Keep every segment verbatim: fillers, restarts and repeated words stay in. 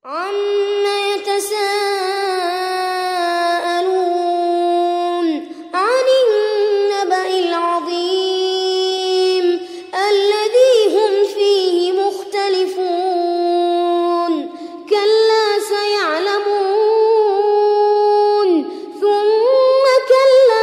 عَمَّ يَتَسَاءَلُونَ عَنِ النَّبَإِ الْعَظِيمِ الَّذِي هُمْ فِيهِ مُخْتَلِفُونَ كَلَّا سَيَعْلَمُونَ ثُمَّ كَلَّا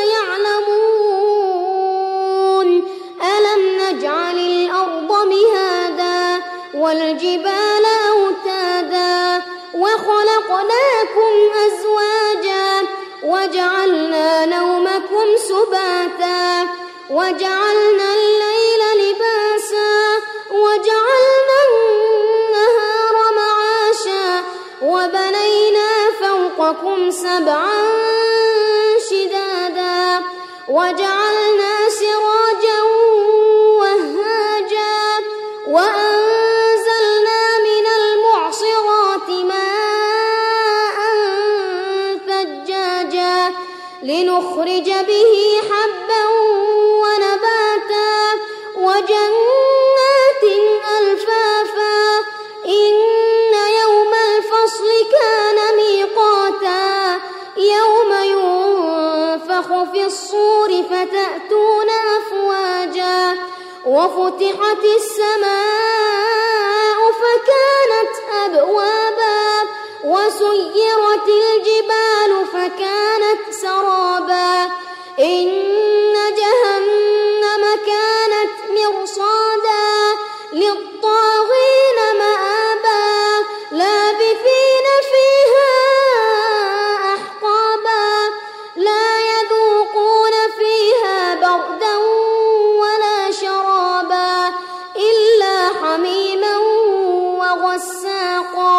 سَيَعْلَمُونَ أَلَمْ نَجْعَلِ الْأَرْضَ مِهَادًا وَالْجِبَالَ أَوْتَادًا وَخَلَقْنَاكُمْ أَزْوَاجًا وَجَعَلْنَا نَوْمَكُمْ سُبَاتًا وَجَعَلْنَا اللَّيْلَ لِبَاسًا وَجَعَلْنَا النَّهَارَ مَعَاشًا وَبَنَيْنَا فَوْقَكُمْ سَبْعًا شِدَادًا وَجَعَلْنَا سِرَاجًا وَهَّاجًا وَأَنزَلْنَا مِنَ الْمُعْصِرَاتِ مَاءً ثَجَّاجًا لِنُخْرِجَ بِهِ حَبًّا وَنَبَاتًا وَجَنَّاتٍ أَلْفَافًا إِنَّ يَوْمَ الْفَصْلِ كَانَ مِيقَاتًا يَوْمَ يُنفَخُ فِي الصُّورِ فَتَأْتُونَ أَفْوَاجًا وَفُتِحَتِ السَّمَاءُ فَكَانَتْ أَبْوَابًا وَسُيِّرَتِ الْجِبَالُ فَكَانَتْ سَرَابًا إِنَّ جَهَنَّمَ كَانَتْ مِرْصَادًا لِلطَّاغِينَ مَآبًا لَابِثِينَ فِيهَا أَحْقَابًا لَا يَذُوقُونَ فِيهَا بَرْدًا وَلَا شَرَابًا إِلَّا حَمِيمًا وَغَسَّاقًا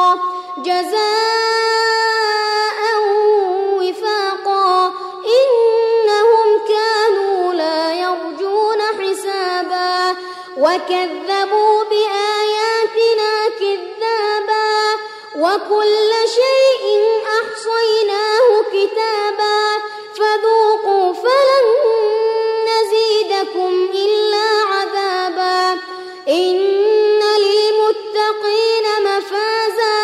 جَزَاءً وِفَاقًا إِنَّهُمْ كَانُوا لَا يَرْجُونَ حِسَابًا وَكَذَّبُوا بِآيَاتِنَا كِذَّابًا وَكُلَّ شَيْءٍ أَحْصَيْنَاهُ كِتَابًا فَذُوقُوا فَلَن نَّزِيدَكُمْ إِلَّا عَذَابًا إِنَّ لِلْمُتَّقِينَ مَفَازًا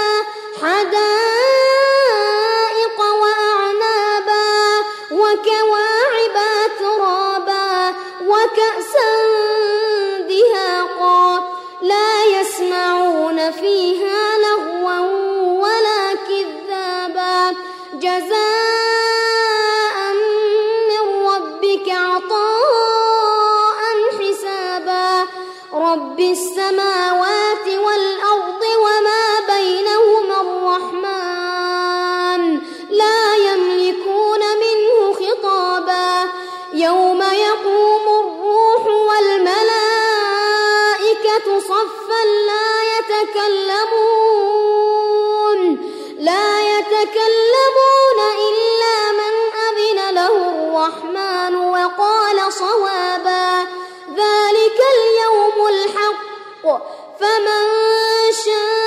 حَدَائِقَ وَأَعْنَابًا وَكَوَاعِبَ أَتْرَابًا وَكَأْسًا دِهَاقًا لَا يَسْمَعُونَ فِيهَا لَغْوًا وَلَا كِذَّابًا جَزَاءً مِّن رَّبِّكَ عَطَاءً حِسَابًا رَّبِّ السَّمَاوَاتِ وَالْأَرْضِ وَمَا بَيْنَهُمَا الرَّحْمَٰنُ لَا يَمْلِكُونَ مِنْهُ خِطَابًا يَوْمَ يَقُومُ الرُّوحُ وَالْمَلَائِكَةُ صَفًّا لَّا يَتَكَلَّمُونَ لَا يَتَكَلَّمُونَ إِلَّا مَنْ أَذِنَ لَهُ الرَّحْمَٰنُ وَقَالَ صَوَابًا ذَلِكَ الْيَوْمُ الْحَقُّ فَمَن شَاءَ